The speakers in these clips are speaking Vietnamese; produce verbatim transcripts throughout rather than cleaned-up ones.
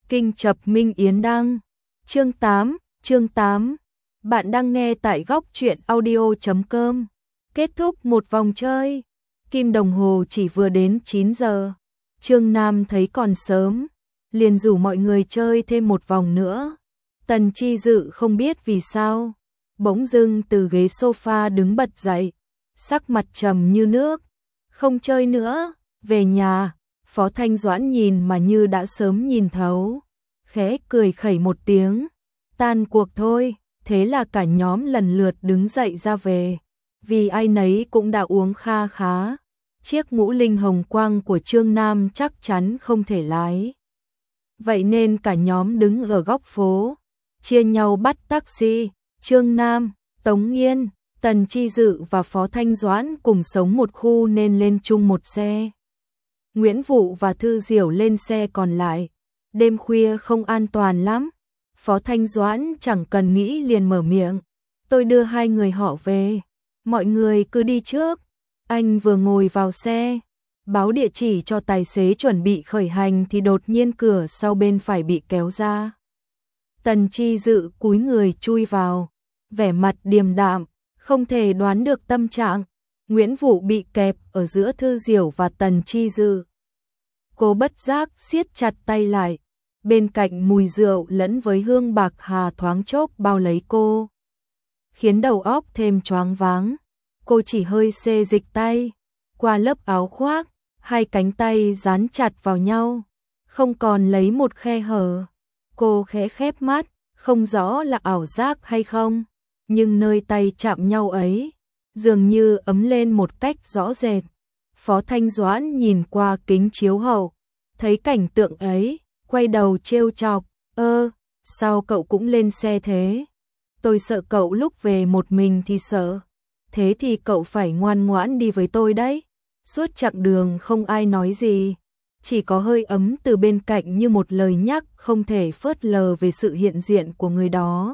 Kinh Chập Minh Yến Đăng. Chương tám, chương tám. Bạn đang nghe tại góc truyện audio chấm com. Kết thúc một vòng chơi. Kim đồng hồ chỉ vừa đến chín giờ. Trương Nam thấy còn sớm, liền rủ mọi người chơi thêm một vòng nữa. Tần Chi Dự không biết vì sao, bỗng dưng từ ghế sofa đứng bật dậy, sắc mặt trầm như nước. Không chơi nữa, về nhà. Phó Thanh Doãn nhìn mà như đã sớm nhìn thấu, khẽ cười khẩy một tiếng, tan cuộc thôi. Thế là cả nhóm lần lượt đứng dậy ra về, vì ai nấy cũng đã uống kha khá. Chiếc ngũ linh hồng quang của Trương Nam chắc chắn không thể lái, vậy nên cả nhóm đứng ở góc phố, chia nhau bắt taxi. Trương Nam, Tống Nghiên, Tần Chi Dự và Phó Thanh Doãn cùng sống một khu nên lên chung một xe. Nguyễn Vũ và Thư Diểu lên xe còn lại. Đêm khuya không an toàn lắm. Phó Thanh Doãn chẳng cần nghĩ liền mở miệng. Tôi đưa hai người họ về. Mọi người cứ đi trước. Anh vừa ngồi vào xe, báo địa chỉ cho tài xế chuẩn bị khởi hành thì đột nhiên cửa sau bên phải bị kéo ra. Tần Chi Dự cúi người chui vào, vẻ mặt điềm đạm, không thể đoán được tâm trạng. Nguyễn Vũ bị kẹp ở giữa Thư Diểu và Tần Chi Dự. Cô bất giác siết chặt tay lại, bên cạnh mùi rượu lẫn với hương bạc hà thoáng chốc bao lấy cô, khiến đầu óc thêm choáng váng. Cô chỉ hơi xê dịch tay qua lớp áo khoác, hai cánh tay dán chặt vào nhau, không còn lấy một khe hở. Cô khẽ khép mắt, không rõ là ảo giác hay không, nhưng nơi tay chạm nhau ấy dường như ấm lên một cách rõ rệt. Phó Thanh Doãn nhìn qua kính chiếu hậu, thấy cảnh tượng ấy, quay đầu trêu chọc, ơ, sao cậu cũng lên xe thế? Tôi sợ cậu lúc về một mình thì sợ, thế thì cậu phải ngoan ngoãn đi với tôi đấy. Suốt chặng đường không ai nói gì, chỉ có hơi ấm từ bên cạnh như một lời nhắc không thể phớt lờ về sự hiện diện của người đó.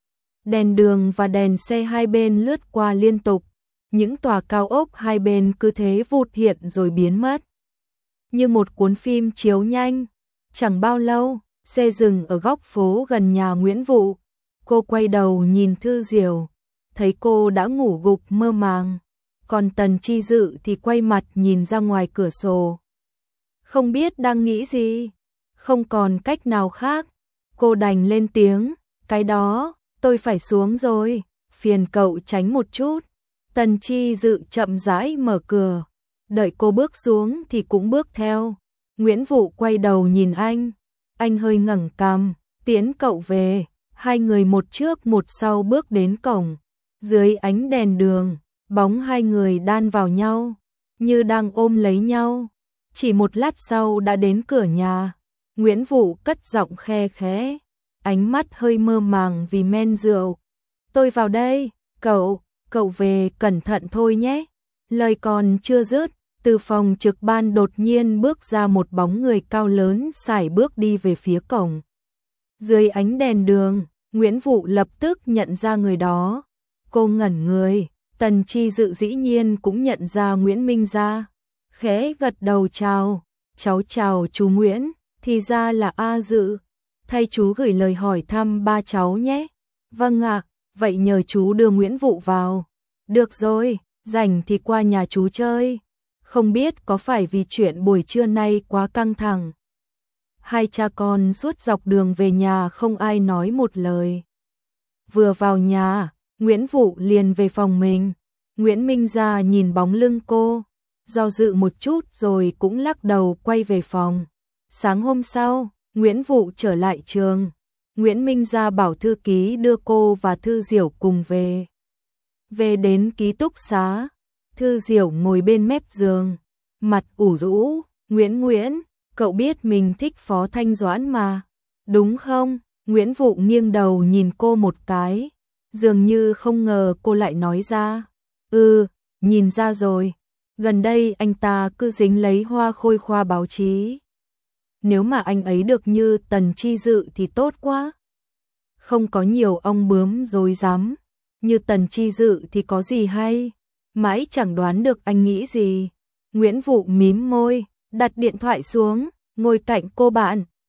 Đèn đường và đèn xe hai bên lướt qua liên tục, những tòa cao ốc hai bên cứ thế vụt hiện rồi biến mất, như một cuốn phim chiếu nhanh. Chẳng bao lâu, xe dừng ở góc phố gần nhà Nguyễn Vũ. Cô quay đầu nhìn Thư Diểu, thấy cô đã ngủ gục mơ màng, còn Tần Chi Dự thì quay mặt nhìn ra ngoài cửa sổ, không biết đang nghĩ gì. Không còn cách nào khác, cô đành lên tiếng, cái đó, tôi phải xuống rồi, phiền cậu tránh một chút. Tần Chi Dự chậm rãi mở cửa, đợi cô bước xuống thì cũng bước theo. Nguyễn Vũ quay đầu nhìn anh, anh hơi ngẩng cằm, tiễn cậu về. Hai người một trước một sau bước đến cổng, dưới ánh đèn đường, bóng hai người đan vào nhau, như đang ôm lấy nhau. Chỉ một lát sau đã đến cửa nhà, Nguyễn Vũ cất giọng khe khẽ, ánh mắt hơi mơ màng vì men rượu. Tôi vào đây, cậu, cậu về cẩn thận thôi nhé. Lời còn chưa dứt, từ phòng trực ban đột nhiên bước ra một bóng người cao lớn sải bước đi về phía cổng. Dưới ánh đèn đường, Nguyễn Vũ lập tức nhận ra người đó. Cô ngẩn người, Tần Chi Dự dĩ nhiên cũng nhận ra Nguyễn Minh Gia, khẽ gật đầu chào, cháu chào chú Nguyễn, thì ra là A Dự, thay chú gửi lời hỏi thăm ba cháu nhé. Vâng ạ, vậy nhờ chú đưa Nguyễn Vũ vào. Được rồi, rảnh thì qua nhà chú chơi. Không biết có phải vì chuyện buổi trưa nay quá căng thẳng, hai cha con suốt dọc đường về nhà không ai nói một lời. Vừa vào nhà, Nguyễn Vũ liền về phòng mình. Nguyễn Minh Gia nhìn bóng lưng cô, do dự một chút rồi cũng lắc đầu quay về phòng. Sáng hôm sau, Nguyễn Vũ trở lại trường. Nguyễn Minh Gia bảo thư ký đưa cô và Thư Diểu cùng về. Về đến ký túc xá, Thư Diểu ngồi bên mép giường, mặt ủ rũ. Nguyễn Nguyễn, cậu biết mình thích Phó Thanh Doãn mà, đúng không? Nguyễn Vũ nghiêng đầu nhìn cô một cái, dường như không ngờ cô lại nói ra. Ừ, nhìn ra rồi, gần đây anh ta cứ dính lấy hoa khôi khoa báo chí. Nếu mà anh ấy được như Tần Chi Dự thì tốt quá. Không có nhiều ong bướm rối rắm, như Tần Chi Dự thì có gì hay, mãi chẳng đoán được anh nghĩ gì. Nguyễn Vũ mím môi, đặt điện thoại xuống, ngồi cạnh cô bạn,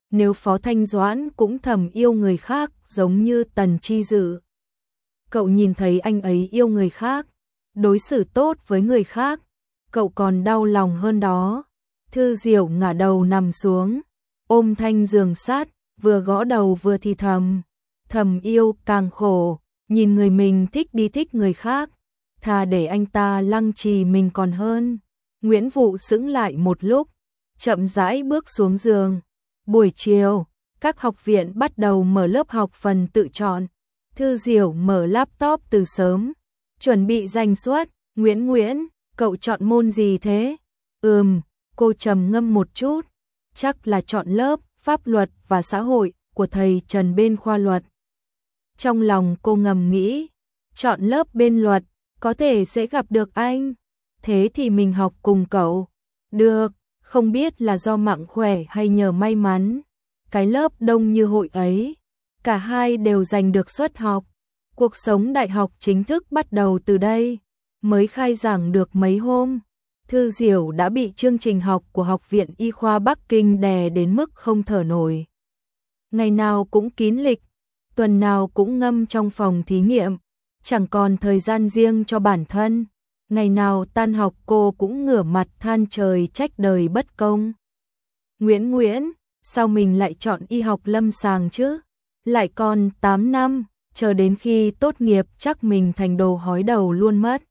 Nếu Phó Thanh Doãn cũng thầm yêu người khác giống như Tần Chi Dự. Cậu nhìn thấy anh ấy yêu người khác, đối xử tốt với người khác, cậu còn đau lòng hơn đó. Thư Diểu ngả đầu nằm xuống, ôm thanh giường sát, vừa gõ đầu vừa thì thầm. Thầm yêu càng khổ, nhìn người mình thích đi thích người khác, thà để anh ta lăng trì mình còn hơn. Nguyễn Vụ sững lại một lúc, chậm rãi bước xuống giường. Buổi chiều, các học viện bắt đầu mở lớp học phần tự chọn. Thư Diểu mở laptop từ sớm, chuẩn bị danh suất. Nguyễn Nguyễn, cậu chọn môn gì thế? Ừm, cô trầm ngâm một chút, chắc là chọn lớp Pháp luật và xã hội của thầy Trần bên khoa luật. Trong lòng cô ngầm nghĩ, chọn lớp bên luật, có thể sẽ gặp được anh. Thế thì mình học cùng cậu. Được, không biết là do mạng khỏe hay nhờ may mắn. Cái lớp đông như hội ấy, cả hai đều giành được suất học. Cuộc sống đại học chính thức bắt đầu từ đây. Mới khai giảng được mấy hôm, Thư Diểu đã bị chương trình học của Học viện Y khoa Bắc Kinh đè đến mức không thở nổi. Ngày nào cũng kín lịch, tuần nào cũng ngâm trong phòng thí nghiệm, chẳng còn thời gian riêng cho bản thân. Ngày nào tan học cô cũng ngửa mặt than trời trách đời bất công. Nguyễn Nguyễn, sao mình lại chọn y học lâm sàng chứ? Lại còn tám năm, chờ đến khi tốt nghiệp chắc mình thành đồ hói đầu luôn mất.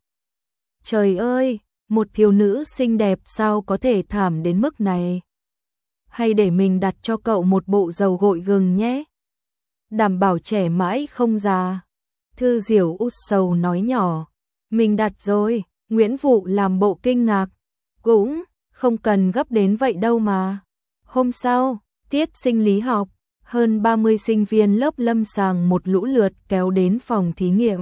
Trời ơi, một thiếu nữ xinh đẹp sao có thể thảm đến mức này? Hay để mình đặt cho cậu một bộ dầu gội gừng nhé. Đảm bảo trẻ mãi không già. Thư Diểu út sầu nói nhỏ. Mình đặt rồi. Nguyễn Vụ làm bộ kinh ngạc. Cũng không cần gấp đến vậy đâu mà. Hôm sau, tiết sinh lý học, hơn ba mươi sinh viên lớp lâm sàng một lũ lượt kéo đến phòng thí nghiệm.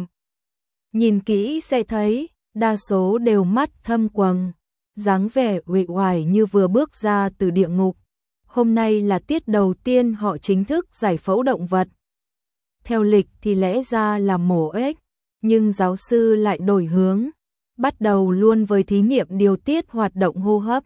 Nhìn kỹ sẽ thấy, đa số đều mắt thâm quầng, dáng vẻ uể oải như vừa bước ra từ địa ngục. Hôm nay là tiết đầu tiên họ chính thức giải phẫu động vật. Theo lịch thì lẽ ra là mổ ếch, nhưng giáo sư lại đổi hướng, bắt đầu luôn với thí nghiệm điều tiết hoạt động hô hấp.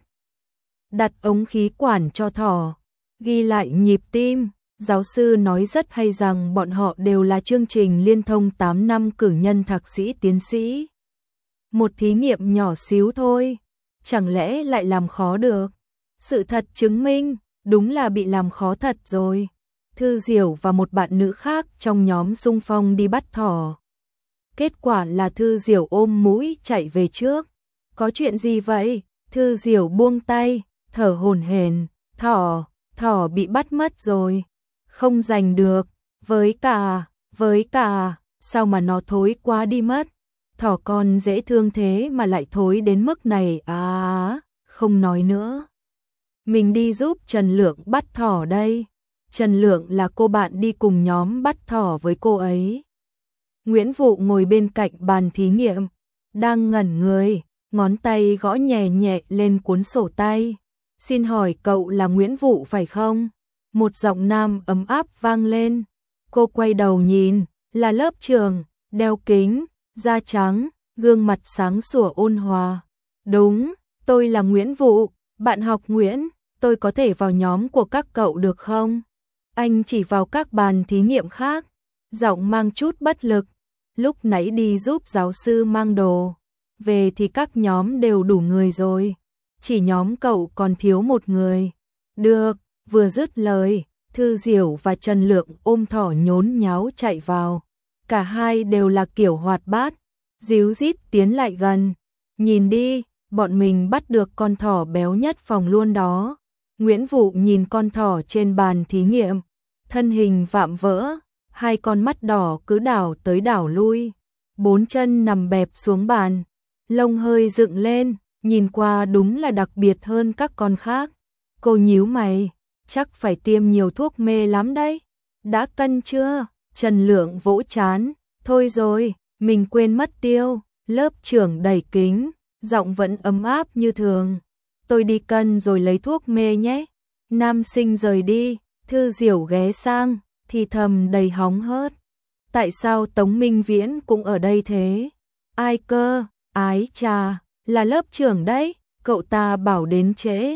Đặt ống khí quản cho thỏ, ghi lại nhịp tim. Giáo sư nói rất hay rằng bọn họ đều là chương trình liên thông tám năm cử nhân thạc sĩ tiến sĩ. Một thí nghiệm nhỏ xíu thôi, chẳng lẽ lại làm khó được? Sự thật chứng minh, đúng là bị làm khó thật rồi. Thư Diểu và một bạn nữ khác trong nhóm xung phong đi bắt thỏ. Kết quả là Thư Diểu ôm mũi chạy về trước. Có chuyện gì vậy? Thư Diểu buông tay, thở hổn hển. Thỏ, thỏ bị bắt mất rồi. Không giành được. Với cả, với cả, sao mà nó thối quá đi mất? Thỏ con dễ thương thế mà lại thối đến mức này à, không nói nữa. Mình đi giúp Trần Lượng bắt thỏ đây. Trần Lượng là cô bạn đi cùng nhóm bắt thỏ với cô ấy. Nguyễn Vụ ngồi bên cạnh bàn thí nghiệm, đang ngẩn người, ngón tay gõ nhẹ nhẹ lên cuốn sổ tay. Xin hỏi cậu là Nguyễn Vụ phải không? Một giọng nam ấm áp vang lên. Cô quay đầu nhìn, là lớp trưởng, đeo kính, da trắng, gương mặt sáng sủa ôn hòa. Đúng, tôi là Nguyễn Vụ, bạn học Nguyễn, tôi có thể vào nhóm của các cậu được không? Anh chỉ vào các bàn thí nghiệm khác, giọng mang chút bất lực. Lúc nãy đi giúp giáo sư mang đồ, về thì các nhóm đều đủ người rồi, chỉ nhóm cậu còn thiếu một người. Được, vừa dứt lời, Thư Diểu và Trần Lượng ôm thỏ nhốn nháo chạy vào. Cả hai đều là kiểu hoạt bát, díu dít tiến lại gần. Nhìn đi, bọn mình bắt được con thỏ béo nhất phòng luôn đó. Nguyễn Vụ nhìn con thỏ trên bàn thí nghiệm, thân hình vạm vỡ, hai con mắt đỏ cứ đảo tới đảo lui, bốn chân nằm bẹp xuống bàn, lông hơi dựng lên, nhìn qua đúng là đặc biệt hơn các con khác. Cô nhíu mày, chắc phải tiêm nhiều thuốc mê lắm đấy. Đã cân chưa? Trần Lượng vỗ chán, thôi rồi, mình quên mất tiêu. Lớp trưởng đẩy kính, giọng vẫn ấm áp như thường. Tôi đi cân rồi lấy thuốc mê nhé. Nam sinh rời đi, Thư Diểu ghé sang, thì thầm đầy hóng hớt. Tại sao Tống Minh Viễn cũng ở đây thế? Ai cơ? Ái chà, là lớp trưởng đấy, cậu ta bảo đến trễ.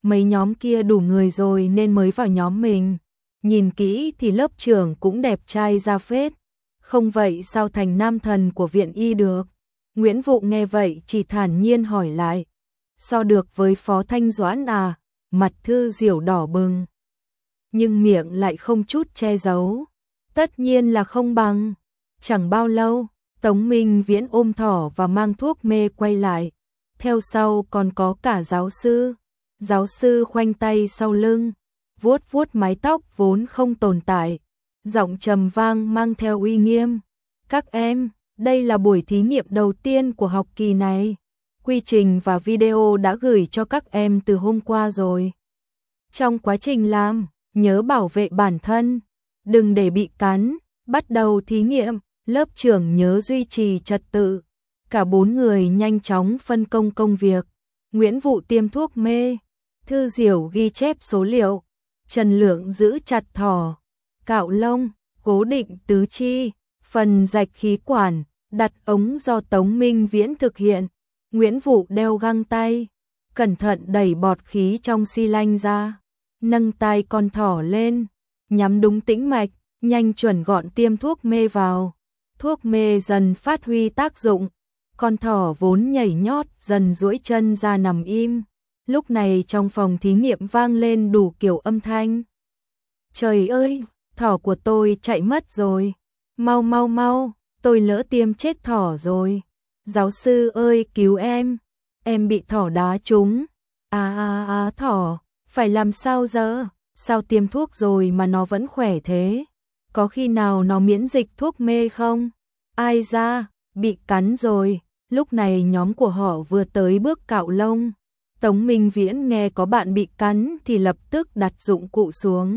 mấy nhóm kia đủ người rồi nên mới vào nhóm mình. Nhìn kỹ thì lớp trưởng cũng đẹp trai ra phết, không vậy sao thành nam thần của viện y được. Nguyễn Vụ nghe vậy chỉ thản nhiên hỏi lại, so được với Phó Thanh Doãn à? Mặt Thư Diểu đỏ bừng, nhưng miệng lại không chút che giấu. Tất nhiên là không bằng. Chẳng bao lâu, Tống Minh Viễn ôm thỏ và mang thuốc mê quay lại. Theo sau còn có cả giáo sư. Giáo sư khoanh tay sau lưng, vuốt vuốt mái tóc vốn không tồn tại. Giọng trầm vang mang theo uy nghiêm. Các em, đây là buổi thí nghiệm đầu tiên của học kỳ này. Quy trình và video đã gửi cho các em từ hôm qua rồi. Trong quá trình làm, nhớ bảo vệ bản thân, đừng để bị cắn. Bắt đầu thí nghiệm, lớp trưởng nhớ duy trì trật tự. Cả bốn người nhanh chóng phân công công việc. Nguyễn Vụ tiêm thuốc mê, Thư Diểu ghi chép số liệu, Trần Lượng giữ chặt thỏ, cạo lông, cố định tứ chi, phần rạch khí quản, đặt ống do Tống Minh Viễn thực hiện. Nguyễn Vụ đeo găng tay, cẩn thận đẩy bọt khí trong xi lanh ra, nâng tai con thỏ lên, nhắm đúng tĩnh mạch, nhanh chuẩn gọn tiêm thuốc mê vào. Thuốc mê dần phát huy tác dụng, con thỏ vốn nhảy nhót dần duỗi chân ra nằm im. Lúc này trong phòng thí nghiệm vang lên đủ kiểu âm thanh. Trời ơi, thỏ của tôi chạy mất rồi. Mau mau mau, tôi lỡ tiêm chết thỏ rồi. Giáo sư ơi cứu em, em bị thỏ đá trúng. À à à thỏ, phải làm sao giờ? Sao tiêm thuốc rồi mà nó vẫn khỏe thế? Có khi nào nó miễn dịch thuốc mê không? Ai da, bị cắn rồi. Lúc này nhóm của họ vừa tới bước cạo lông. Tống Minh Viễn nghe có bạn bị cắn thì lập tức đặt dụng cụ xuống.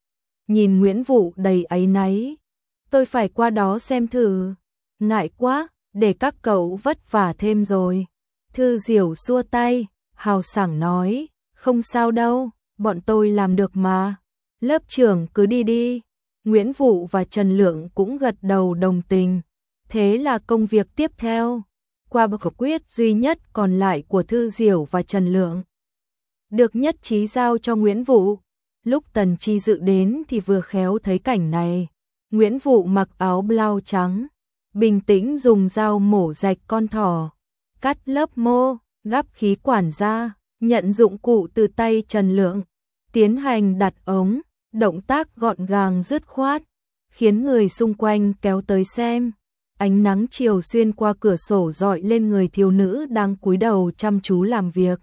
Nhìn Nguyễn Vụ đầy áy náy. Tôi phải qua đó xem thử. Ngại quá, để các cậu vất vả thêm rồi. Thư Diểu xua tay, hào sảng nói, không sao đâu, bọn tôi làm được mà. Lớp trưởng cứ đi đi. Nguyễn Vụ và Trần Lượng cũng gật đầu đồng tình. Thế là công việc tiếp theo, qua bậc quyết duy nhất còn lại của Thư Diểu và Trần Lượng, được nhất trí giao cho Nguyễn Vụ. Lúc Tần Chi Dự đến thì vừa khéo thấy cảnh này. Nguyễn Vụ mặc áo blau trắng, bình tĩnh dùng dao mổ rạch con thỏ, cắt lớp mô, gắp khí quản ra, nhận dụng cụ từ tay Trần Lượng, tiến hành đặt ống, động tác gọn gàng dứt khoát, khiến người xung quanh kéo tới xem. Ánh nắng chiều xuyên qua cửa sổ rọi lên người thiếu nữ đang cúi đầu chăm chú làm việc,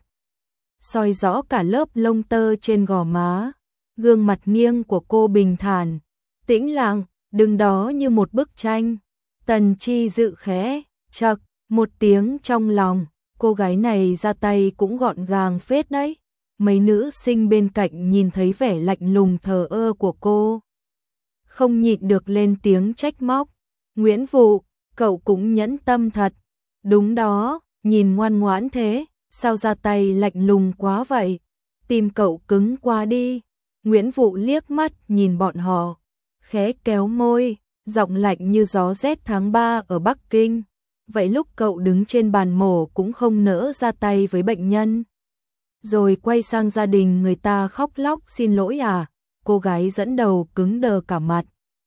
soi rõ cả lớp lông tơ trên gò má. Gương mặt nghiêng của cô bình thản, tĩnh lặng, đứng đó như một bức tranh. Tần Chi Dự khẽ chậc một tiếng trong lòng, cô gái này ra tay cũng gọn gàng phết đấy. Mấy nữ sinh bên cạnh nhìn thấy vẻ lạnh lùng thờ ơ của cô, không nhịn được lên tiếng trách móc. Nguyễn Vụ, cậu cũng nhẫn tâm thật. Đúng đó, nhìn ngoan ngoãn thế, sao ra tay lạnh lùng quá vậy? Tim cậu cứng quá đi. Nguyễn Vụ liếc mắt nhìn bọn họ, khẽ kéo môi, giọng lạnh như gió rét tháng ba ở Bắc Kinh. Vậy lúc cậu đứng trên bàn mổ cũng không nỡ ra tay với bệnh nhân, rồi quay sang gia đình người ta khóc lóc xin lỗi à? Cô gái dẫn đầu cứng đờ cả mặt.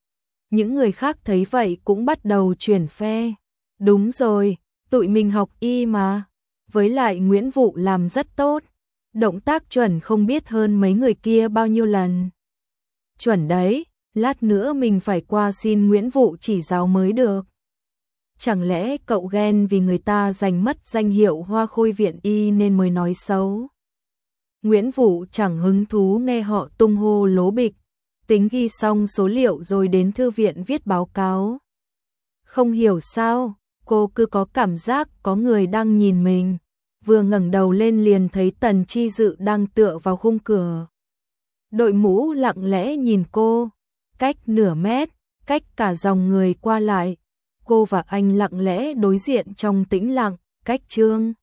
Những người khác thấy vậy cũng bắt đầu chuyển phe. Đúng rồi, tụi mình học y mà. Với lại Nguyễn Vụ làm rất tốt, động tác chuẩn không biết hơn mấy người kia bao nhiêu lần. Chuẩn đấy, lát nữa mình phải qua xin Nguyễn Vụ chỉ giáo mới được. Chẳng lẽ cậu ghen vì người ta giành mất danh hiệu Hoa Khôi viện y nên mới nói xấu? Nguyễn Vụ chẳng hứng thú nghe họ tung hô lố bịch, tính ghi xong số liệu rồi đến thư viện viết báo cáo. Không hiểu sao, cô cứ có cảm giác có người đang nhìn mình. Vừa ngẩng đầu lên liền thấy Tần Chi Dự đang tựa vào khung cửa. Đội mũ lặng lẽ nhìn cô, cách nửa mét, cách cả dòng người qua lại. Cô và anh lặng lẽ đối diện trong tĩnh lặng, cách Trương